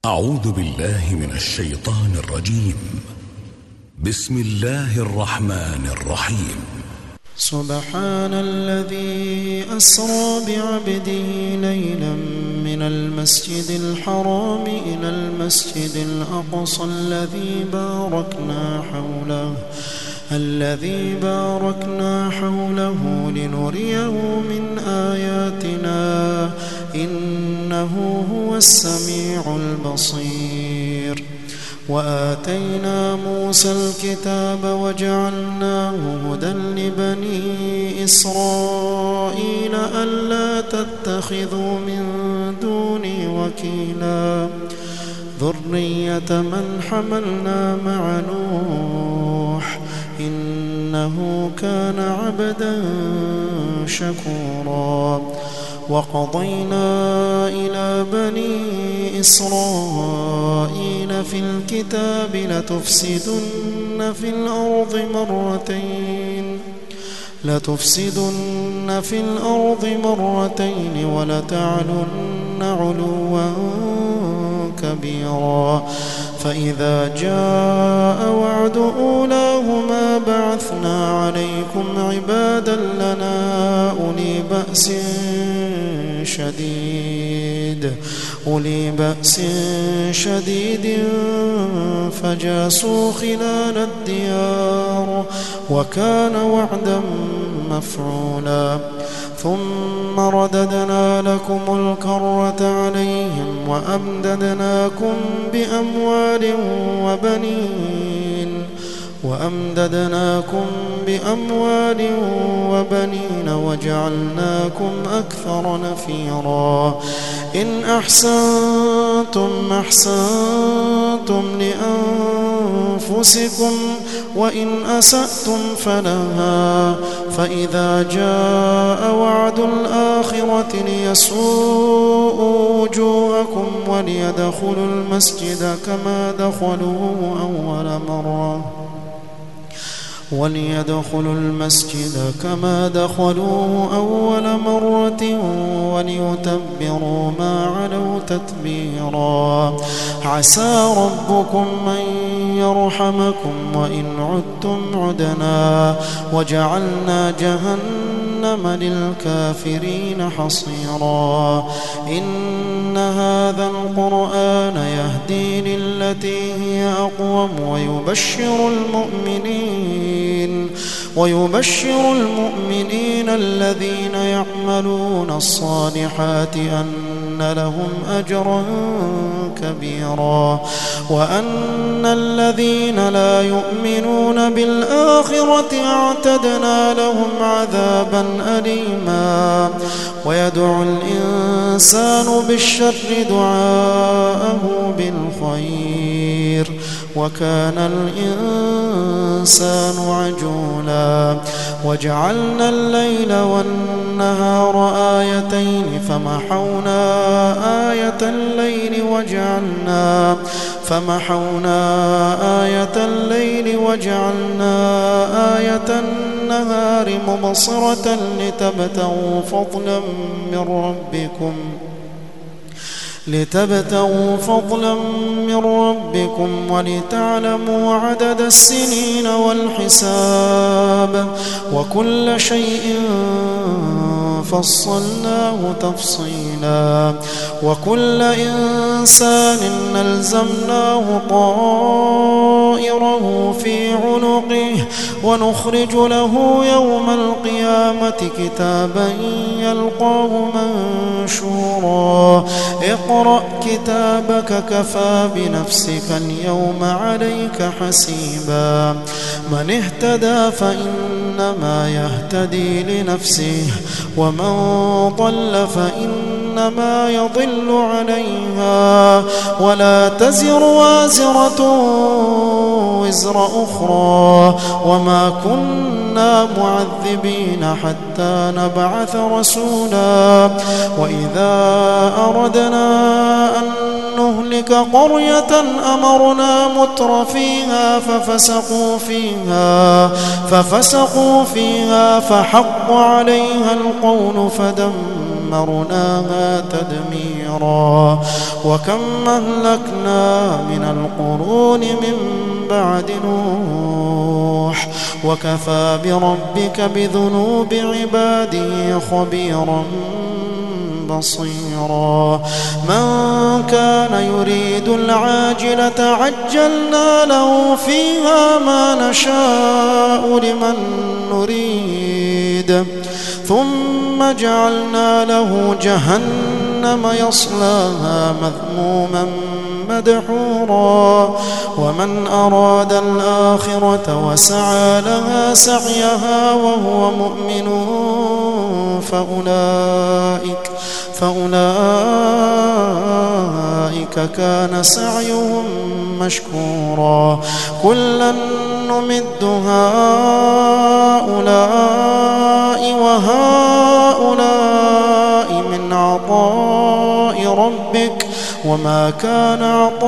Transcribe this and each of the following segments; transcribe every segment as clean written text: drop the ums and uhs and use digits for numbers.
أعوذ بالله من الشيطان الرجيم. بسم الله الرحمن الرحيم. سبحان الذي أسرى بعبده ليلا من المسجد الحرام إلى المسجد الأقصى الذي باركنا حوله لنريه من آياتنا إنه هو السميع البصير. وآتينا موسى الكتاب وجعلناه هدى لبني إسرائيل ألا تتخذوا من دوني وكيلا ذرية من حملنا مع نوح إنه كان عبدا شكورا. وقضينا إلى بني إسرائيل في الكتاب لتفسدن في الأرض مرتين ولتعلن علوا كبيرا. فإذا جاء وعد أولاهما بعثنا عليكم عبادا لنا أولي بأس شديد فجاسوا خلال الديار وكان وعدا مفعولا. ثم رددنا لكم الكرة عليهم وأمددناكم بأموال وبنين وجعلناكم أكثر نفيرا. إن أحسنتم أحسنتم لأنفسكم وإن أسأتم فلها. فإذا جاء وعد الآخرة ليسوءوا وجوهكم وليدخلوا المسجد كما دخلوه أول مرة وليتبروا ما علوا تتبيرا. عسى ربكم أن يرحمكم وإن عدتم عدنا وجعلنا جهنم للكافرين حصيرا. إن هذا القرآن يهدي للتي هي أقوم ويبشر المؤمنين الذين يعملون الصالحات أن لهم أجرا كبيرا وأن الذين لا يؤمنون بالآخرة اعتدنا لهم عذابا أليما. ويدعو الإنسان بالشر دعاءه بالخير وكان الإنسان عجولا. وجعلنا الليل والنهار آيتين فمحونا آية الليل وجعلنا آية النهار مبصرة لتبتغوا فضلا من ربكم ولتعلموا عدد السنين والحساب وكل شيء فصلناه تفصيلا. وكل إنسان نلزمناه طائره في عنقه ونخرج له يوم القيامة كتابا يلقاه منشورا. اقرأ كتابك كفى بنفسك اليوم عليك حسيبا. من اهتدى فإنما يهتدي لنفسه ومن ضل فإنما يضل عليها ولا تزر وازرة وزر أخرى وما كنا معذبين حتى نبعث رسولا. وإذا أردنا أن نهلك قرية أمرنا متر فيها ففسقوا فيها فحق عليها القول فدمرناها ودمرناها تدميرا وكم أهلكنا من القرون من بعد نوح وكفى بربك بذنوب عباده خبيرا بصيرا من كان يريد العاجلة عجلنا له فيها ما نشاء لمن نريد ثم جعلنا له جهنم يصلاها مذموما مدحورا ومن أراد الآخرة وسعى لها سعيها وهو مؤمن فأولئك كان سعيهم مشكورا كلا نمد هؤلاء وهؤلاء من عطاء ربك وما كان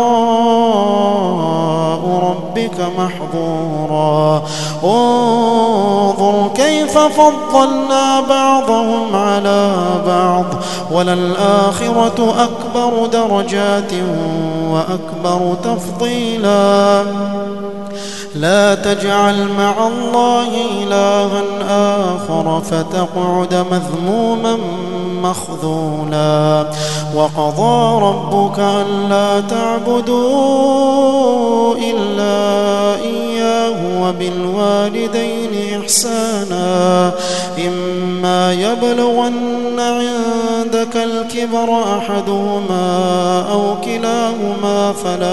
عطاء ربك محظورا انظر كيف فضلنا بعضهم على بعض وللآخرة أكبر درجات وأكبر تفضيلا لا تجعل مع الله إلها آخر فتقعد مذموما مخذولا وقضى ربك ألا تعبدوا إلا إياه وبالوالدين إحسانا إما يبلغن عندك الكبر أحدهما أو كلاهما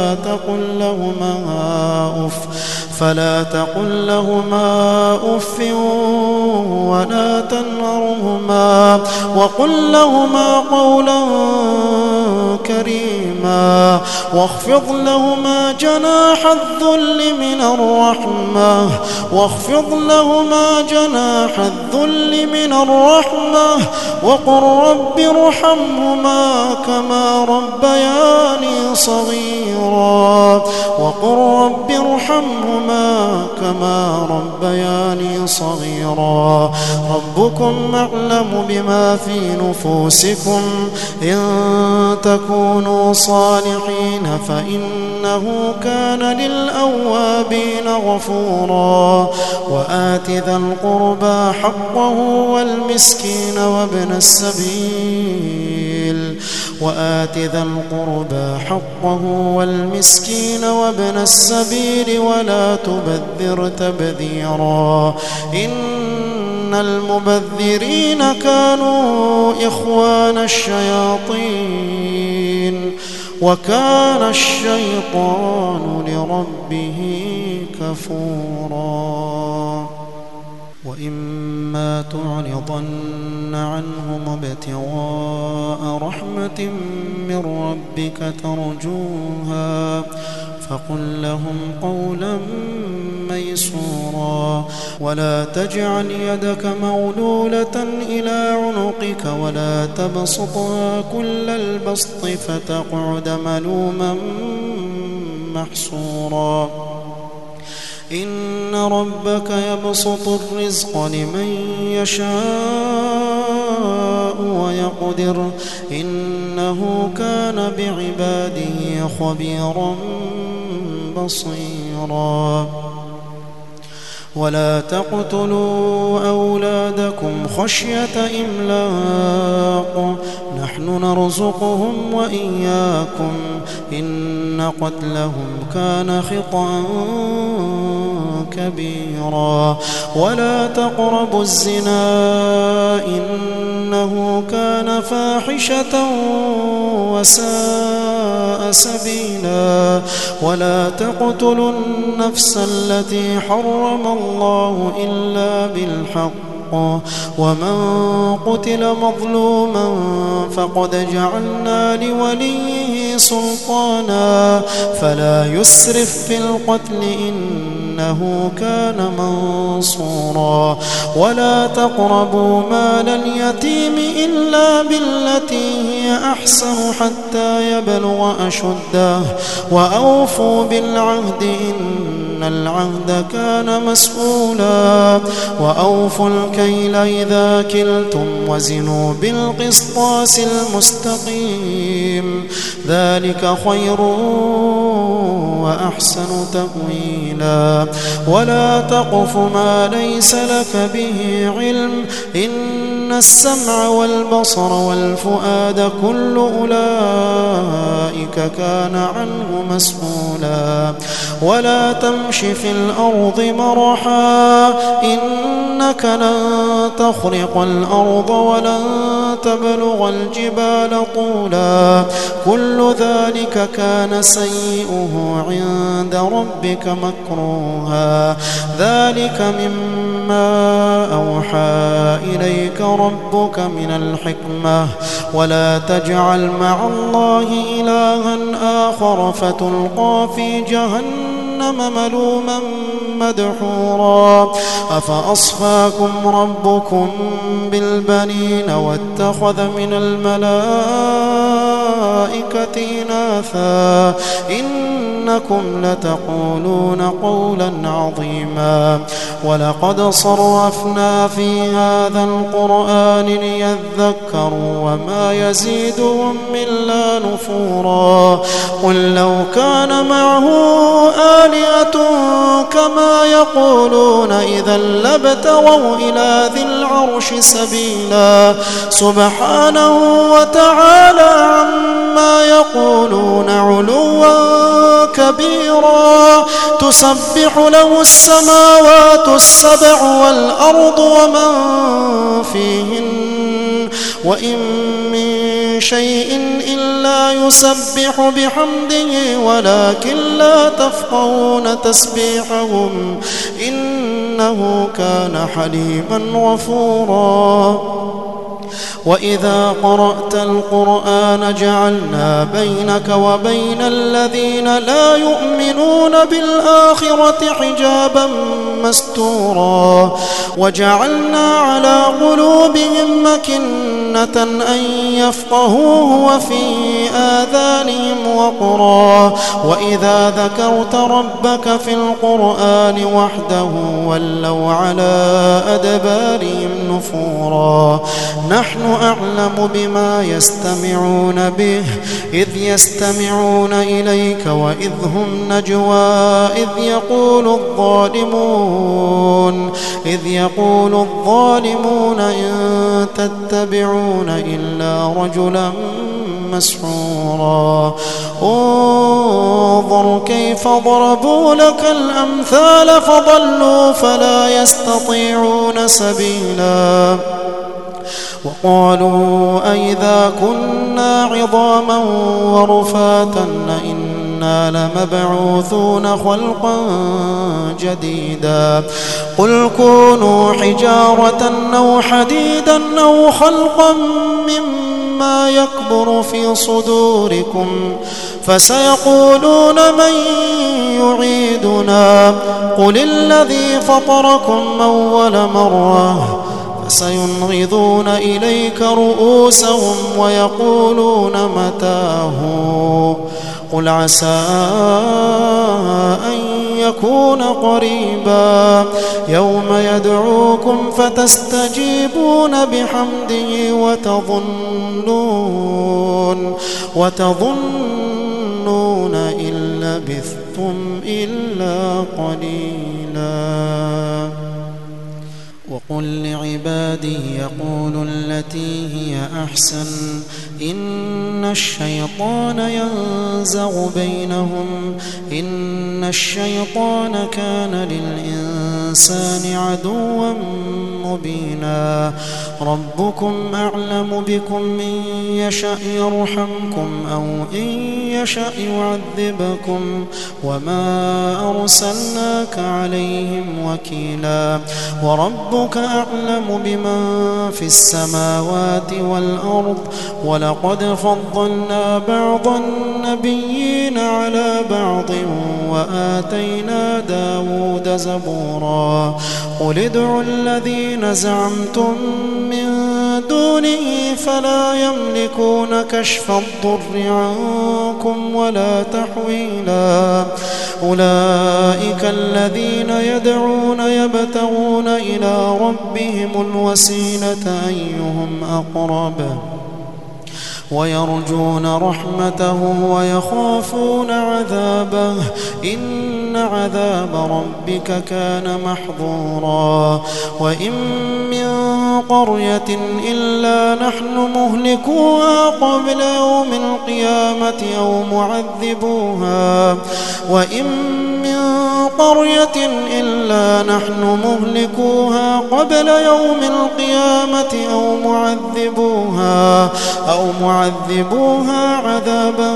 فلا تقل لهما أف ولا تنهرهما وقل لهما قولا كريما واخفض لهما جناح الذل من الرحمة وقل رب ارحمهما كما ربياني صغيرا ربكم أعلم بما في نفوسكم إن تكونوا صالحين فإنه كان للأوابين غفورا وآت ذا القربى حقه والمسكين وابن السبيل ولا تبذر تبذيرا إن المبذرين كانوا إخوان الشياطين وكان الشيطان لربه كفورا وإما تعرضن عنهم ابتغاء رحمة من ربك ترجوها فقل لهم قولا ميسورا ولا تجعل يدك مغلولة إلى عنقك ولا تبسطها كل البسط فتقعد ملوما محسورا إن ربك يبسط الرزق لمن يشاء ويقدر إنه كان بعباده خبيرا بصيرا ولا تقتلوا أولادكم خشية إملاق نحن نرزقهم وإياكم إن قتلهم كان خطأ كبيرا ولا تقربوا الزنا إنه كان فاحشة وساء سبيلا ولا تقتلوا النفس التي حرم الله إلا بالحق ومن قتل مظلوما فقد جعلنا لوليه سلطانا فلا يسرف في القتل إنه كان منصورا ولا تقربوا مال اليتيم إلا بالتي هي أحسن حتى يبلغ أشده وأوفوا بالعهد إن العهد كان مسؤولا وأوفوا الكيل إذا كلتم وزنوا بالقسطاس المستقيم ذلك خير وأحسن تأويلا ولا تقف ما ليس لك به علم إن السمع والبصر والفؤاد كل أولئك كان عنه مسؤولا ولا تمش في الأرض مرحا إنك لن تخرق الأرض ولن تبلغ الجبال طولا كل ذلك كان سيئه عند ربك مكروها ذلك مما أوحى إليك ربك من الحكمة ولا تجعل مع الله إلها آخر فتلقى في جهنم ملوما مدحورا أفأصفاكم ربكم بالبنين واتخذ من الملائكة إناثا إنكم لتقولون قولا عظيما ولقد صرفنا في هذا القرآن ليذكروا وما يزيدهم إلا نفورا قل لو كان معه آلهة كما يقولون إذا لابتغوا إلى ذي العرش سبيلا سبحانه وتعالى عما يقولون علوا كبيرا تسبح له السماوات السبع والأرض ومن فيهن وإن من شيء إلا يسبح بحمده ولكن لا تفقهون تسبيحهم إنه كان حليما غفورا وإذا قرأت القرآن جعلنا بينك وبين الذين لا يؤمنون بالآخرة حجابا مستورا وجعلنا على قلوبهم مكنة أن يفقهوه وفي آذانهم وقرا وإذا ذكرت ربك في القرآن وحده ولوا على أدبارهم نفورا نحن أعلم بما يستمعون به إذ يستمعون إليك وإذ هم نجوى إذ يقول الظالمون إن تتبعون إلا رجلا مسحورا انظر كيف ضربوا لك الأمثال فضلوا فلا يستطيعون سبيلا وقالوا أئذا كنا عظاما ورفاتا إنا لمبعوثون خلقا جديدا قل كونوا حجارة أو حديدا أو خلقا مما يكبر في صدوركم فسيقولون من يعيدنا قل الذي فطركم أول مرة فسينغضون إليك رؤوسهم ويقولون متاه قل عسى أن يكون قريبا يوم يدعوكم فتستجيبون بحمده وتظنون إن لبثتم إلا قليلا وقل لعبادي يقولوا التي هي أحسن إن الشيطان ينزغ بينهم إن الشيطان كان للإنسان عدوا مبينا. ربكم أعلم بكم إن يشأ يرحمكم أو إن يشأ يعذبكم وما أرسلناك عليهم وكيلا. وربك أعلم بمن في السماوات والأرض ولقد فضلنا بعض النبيين على بعض وآتينا داود زبورا. قل ادعوا الذين زعمتم من دونه فلا يملكون كشف الضر عنكم ولا تحويلا. أولئك الذين يدعون يبتغون إلى ربهم الوسيلة أيهم أقرب ويرجون رحمته ويخافون عذابه إن عذاب ربك كان محظورا. وإن من قرية إلا نحن مهلكوها قبل يوم القيامة أو معذبوها وإن من قرية إلا نحن مهلكوها قبل يوم القيامة أو معذبوها عذابا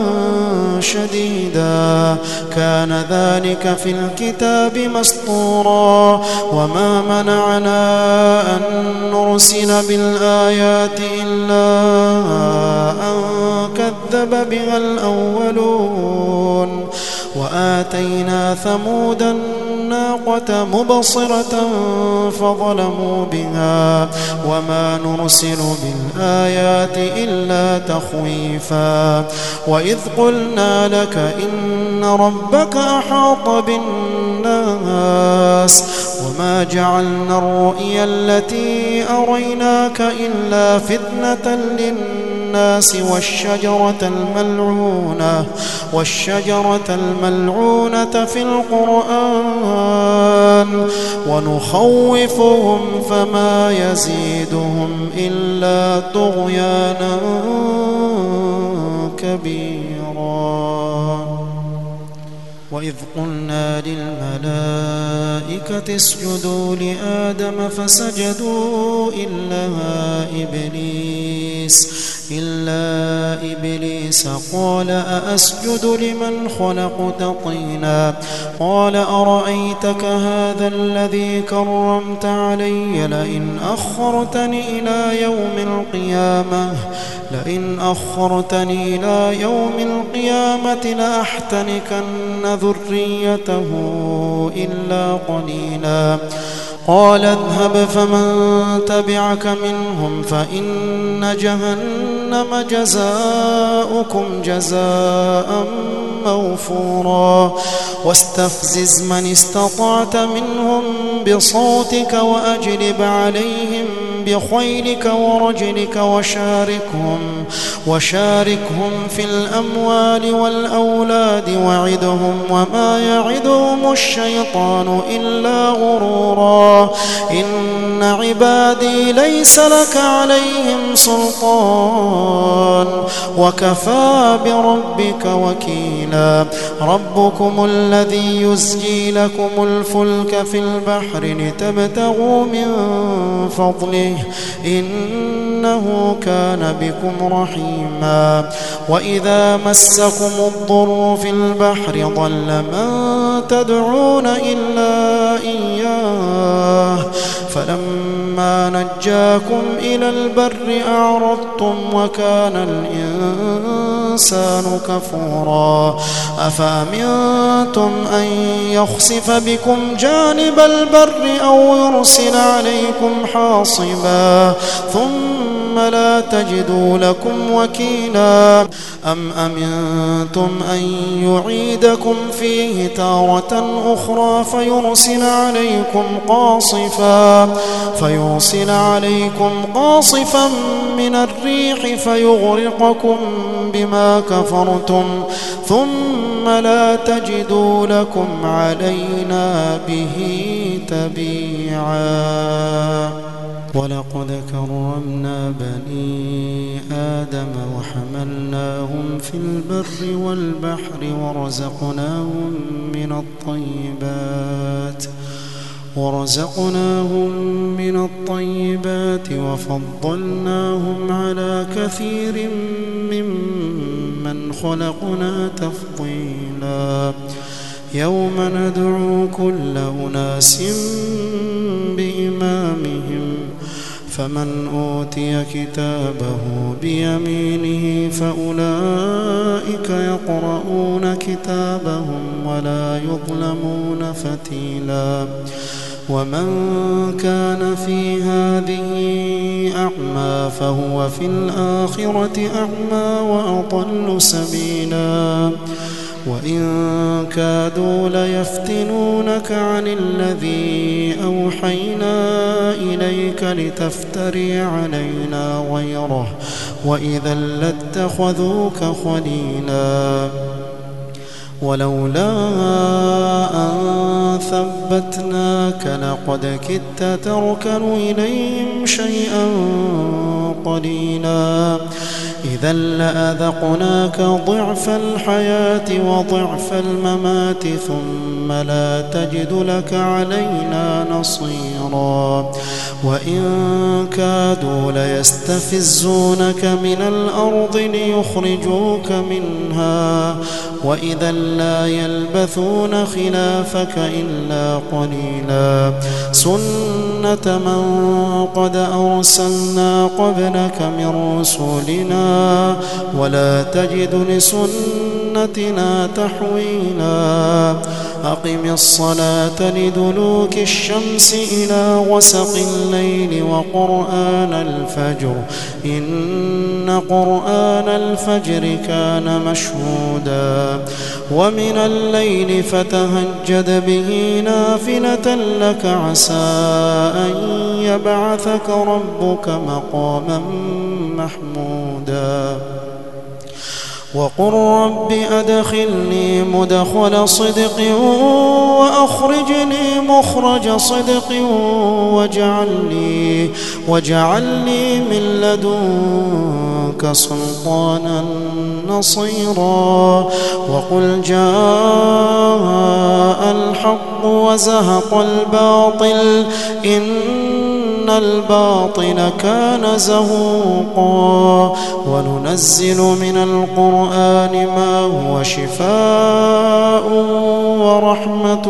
شديدا كان ذلك في الكتاب مسطورا. وما منعنا أن نرسل بالآيات إلا أن كذب بها الأولون. وآتينا ثمود الناقة مبصرة فظلموا بها وما نرسل بالآيات إلا تخويفا. وإذ قلنا لك إن ربك أحاط بالناس وما جعلنا الرؤيا التي أريناك إلا فتنة للناس والشجرة الملعونة في القرآن ونخوفهم فما يزيدهم إلا طغيانا كبيرا. وإذ قلنا للملائكة اسجدوا لآدم فسجدوا إلا إبليس قال أأسجد لمن خلقت طينا قال أرأيتك هذا الذي كرمت علي لئن أخرتني إلى يوم القيامة لأحتنكن ذريته إلا قليلا. قال اذهب فمن تبعك منهم فإن جهنم جزاؤكم جزاء موفورا. واستفزز من استطعت منهم بصوتك وأجلب عليهم بخيلك ورجلك وشاركهم في الأموال والأولاد وعدهم وما يعدهم الشيطان إلا غرورا. إن عبادي ليس لك عليهم سلطان وكفى بربك وكيلا. ربكم الذي يزجي لكم الفلك في البحر لتبتغوا من فضله إنه كان بكم رحيما. وإذا مسكم الضر في البحر ضل من تدعون إلا إياه فلما نجاكم إلى البر أعرضتم وكان الإنسان كفورا. أفأمنتم أن يخسف بكم جانب البر أو يرسل عليكم حاصبا ثم لا تجدوا لكم وكيلا. أم أمنتم أن يعيدكم فيه تارة أخرى فيرسل عليكم قاصفا من الريح فيغرقكم بما كفرتم ثم لا تجدوا لكم علينا به تبيعا. ولقد كرمنا بني آدم وحملناهم في البر والبحر ورزقناهم من الطيبات وفضلناهم على كثير ممن خلقنا تفضيلا يوم ندعو كل أناس بإمامهم فمن أوتي كتابه بيمينه فأولئك يقرؤون كتابهم ولا يظلمون فتيلا ومن كان في هذه أعمى فهو في الآخرة أعمى وأضل سبيلا وإن كادوا ليفتنونك عن الذي أوحينا إليك لتفتري علينا غيره وإذا لاتخذوك خليلا ولولا أن ثبتناك لقد كدت تركن إليهم شيئا قليلا إذا لأذقناك ضعف الحياة وضعف الممات ثم لا تجد لك علينا نصيرا وإن كادوا ليستفزونك من الأرض ليخرجوك منها وإذا لا يلبثون خلافك إلا قليلا سنة من قد أرسلنا قبلك من رسلنا ولا تجد لسنتنا تحويلا أقم الصلاة لدلوك الشمس إلى غسق الليل وقرآن الفجر إن قرآن الفجر كان مشهودا ومن الليل فتهجد به نافلة لك عسى أن يبعثك ربك مقاما محمودا وقل رب أدخلني مدخل صدق وأخرجني مخرج صدق واجعل لي من لدنك سلطانا نصيرا وقل جاء الحق وزهق الباطل إن الباطل كان زهوقا وننزل من القرآن ما هو شفاء ورحمة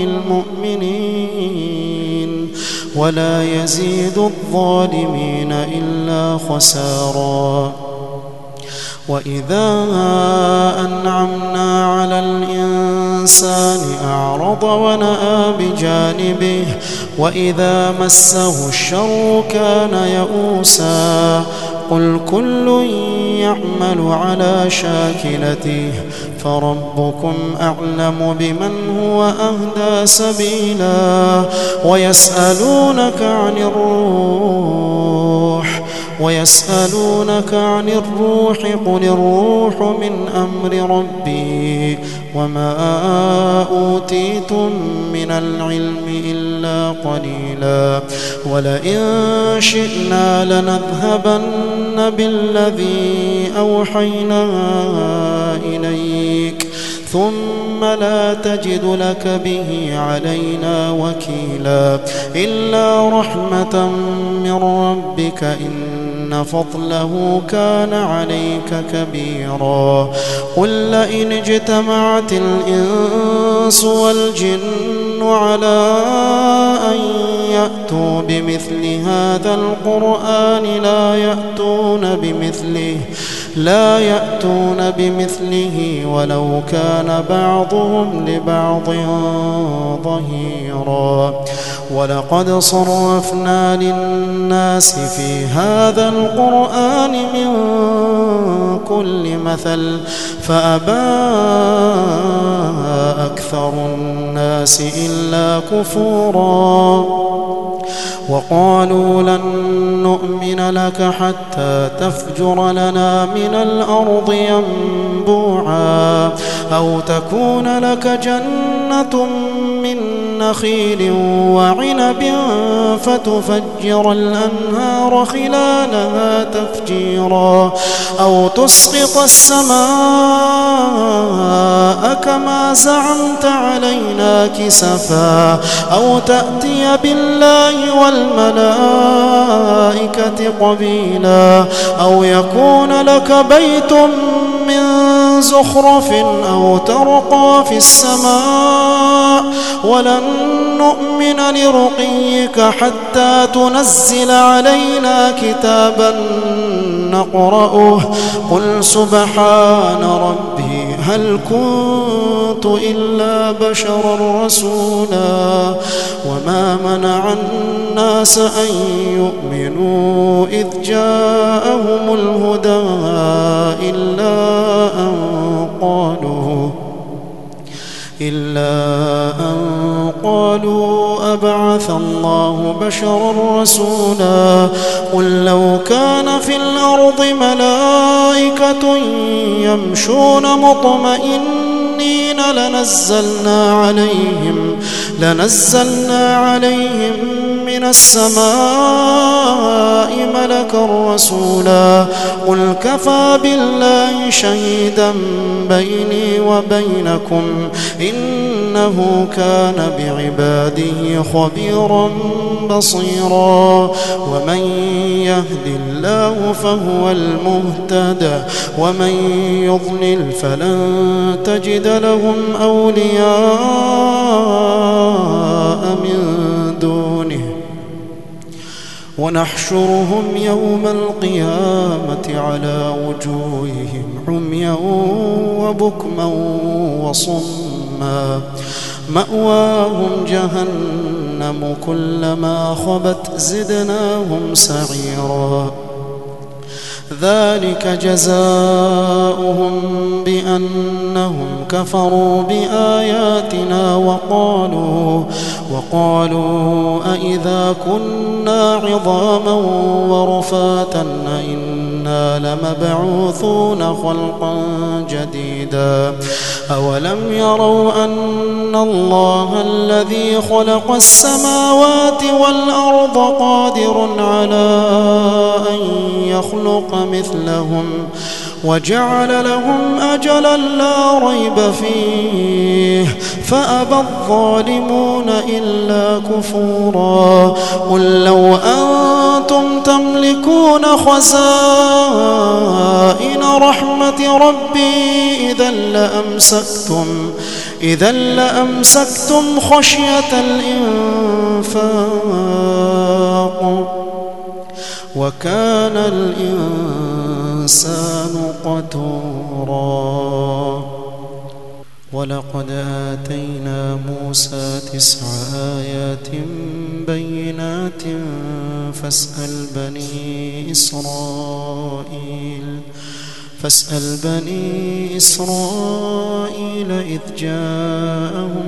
للمؤمنين ولا يزيد الظالمين إلا خسارا وإذا أنعمنا على الإنسان أعرض ونأى بجانبه وإذا مسه الشر كان يئوسا قل كل يعمل على شاكلته فربكم أعلم بمن هو أهدى سبيلا ويسألونك عن الروح قل الروح من أمر ربي وما أوتيتم من العلم إلا قليلا ولئن شئنا لنذهبن بالذي أوحينا إليك ثم لا تجد لك به علينا وكيلا إلا رحمة من ربك إن فضله كان عليك كبيرا قل لئن اجتمعت الإنس والجن على أن يأتوا بمثل هذا القرآن لا يأتون بمثله ولو كان بعضهم لبعض ظهيرا ولقد صرفنا للناس في هذا القرآن من كل مثل فأبى أكثر الناس إلا كفورا وقالوا لن نؤمن لك حتى تفجر لنا من الأرض ينبوعا أو تكون لك جنة من نخيل وعنب فتفجر الأنهار خلالها تفجيرا أو تسقط السماء كما زعمت علينا كسفا أو تأتي بالله والملائكة قبيلا أو يكون لك بيت من زخرف أو ترقى في السماء ولن نؤمن لرقيك حتى تنزل علينا كتابا نقرأه قل سبحان ربي هل كنت إلا بشرا رسولا وما منع الناس أن يؤمنوا إذ جاءهم الهدى إلا أن قالوا أبعث الله بشرا رسولا قل لو كان في الأرض ملائكة يمشون مطمئنين لنزلنا عليهم من السماء ملكا رسولا قل كفى بالله شهيدا بيني وبينكم إنه كان بعباده خبيرا بصيرا ومن يهد الله فهو المهتد ومن يضلل فلن تجد لهم أولياء من دونه ونحشرهم يوم القيامة على وجوههم عميا وبكما وصما مأواهم جهنم كلما خبت زدناهم سعيرا ذلك جزاؤهم بأنهم كفروا بآياتنا وقالوا أإذا كنا عظاما ورفاتا أإنا لمبعوثون خلقا جديدا أولم يروا أن الله الذي خلق السماوات والأرض قادر على أن يخلق مثلهم وجعل لهم أجلا لا ريب فيه فأبى الظالمون إلا كفورا قل لو أنتم تملكون خزائن رحمة ربي إذا لأمسكتم خشية الإنفاق وكان الإنسان قتورا ولقد آتينا موسى 9 آيات بينات فاسأل بني إسرائيل إذ جاءهم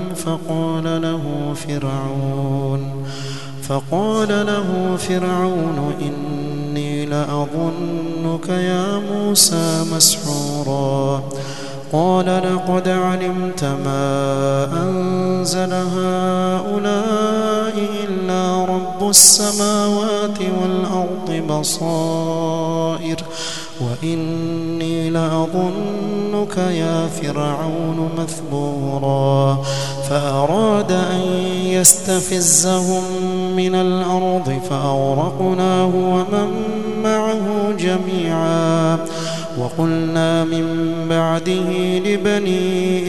فقال له فرعون إني لأظنك يا موسى مسحورا قال لقد علمت ما أنزل هؤلاء إلا رب السماوات والأرض بصائر وإني لأظنك يا فرعون مثبورا فأراد أن يستفزهم من الأرض فأغرقناه ومن معه جميعا وقلنا من بعده لبني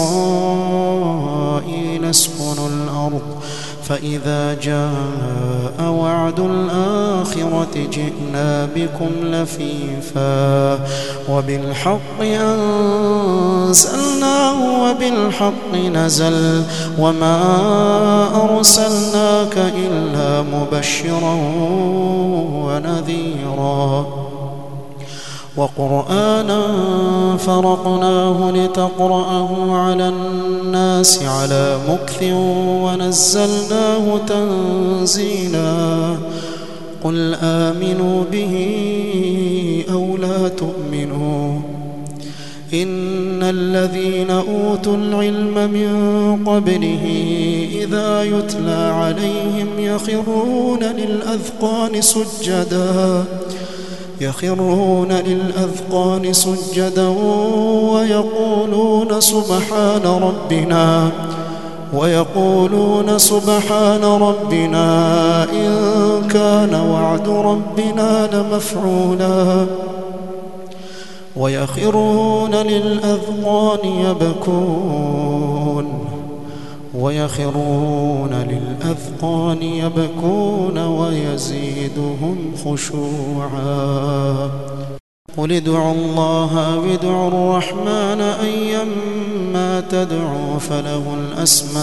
إسرائيل اسكنوا الأرض فإذا جاء وعد الآخرة جئنا بكم لفيفا وبالحق أنزلناه وبالحق نزل وما أرسلناك إلا مبشرا ونذيرا وقرآنا فرقناه لتقرأه على الناس على مكث ونزلناه تنزيلا قل آمنوا به أو لا تؤمنوا إن الذين أوتوا العلم من قبله إذا يتلى عليهم يخرون للأذقان سجدا ويقولون سبحان ربنا إن كان وعد ربنا لمفعولا ويخرون للأذقان يبكون ويزيدهم خشوعا قل ادعوا الله أو ادعوا الرحمن أيما تدعوا فله الأسماء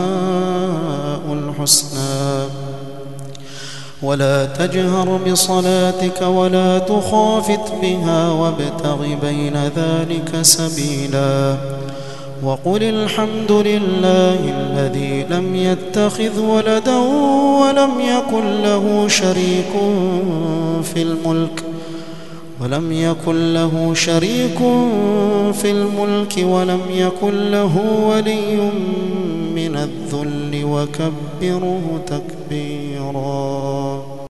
الحسنى ولا تجهر بصلاتك ولا تخافت بها وابتغ بين ذلك سبيلا وقل الحمد لله الذي لم يتخذ ولدا ولم يكن له شريك في الملك ولم يكن له ولي من الذل وكبره تكبيرا.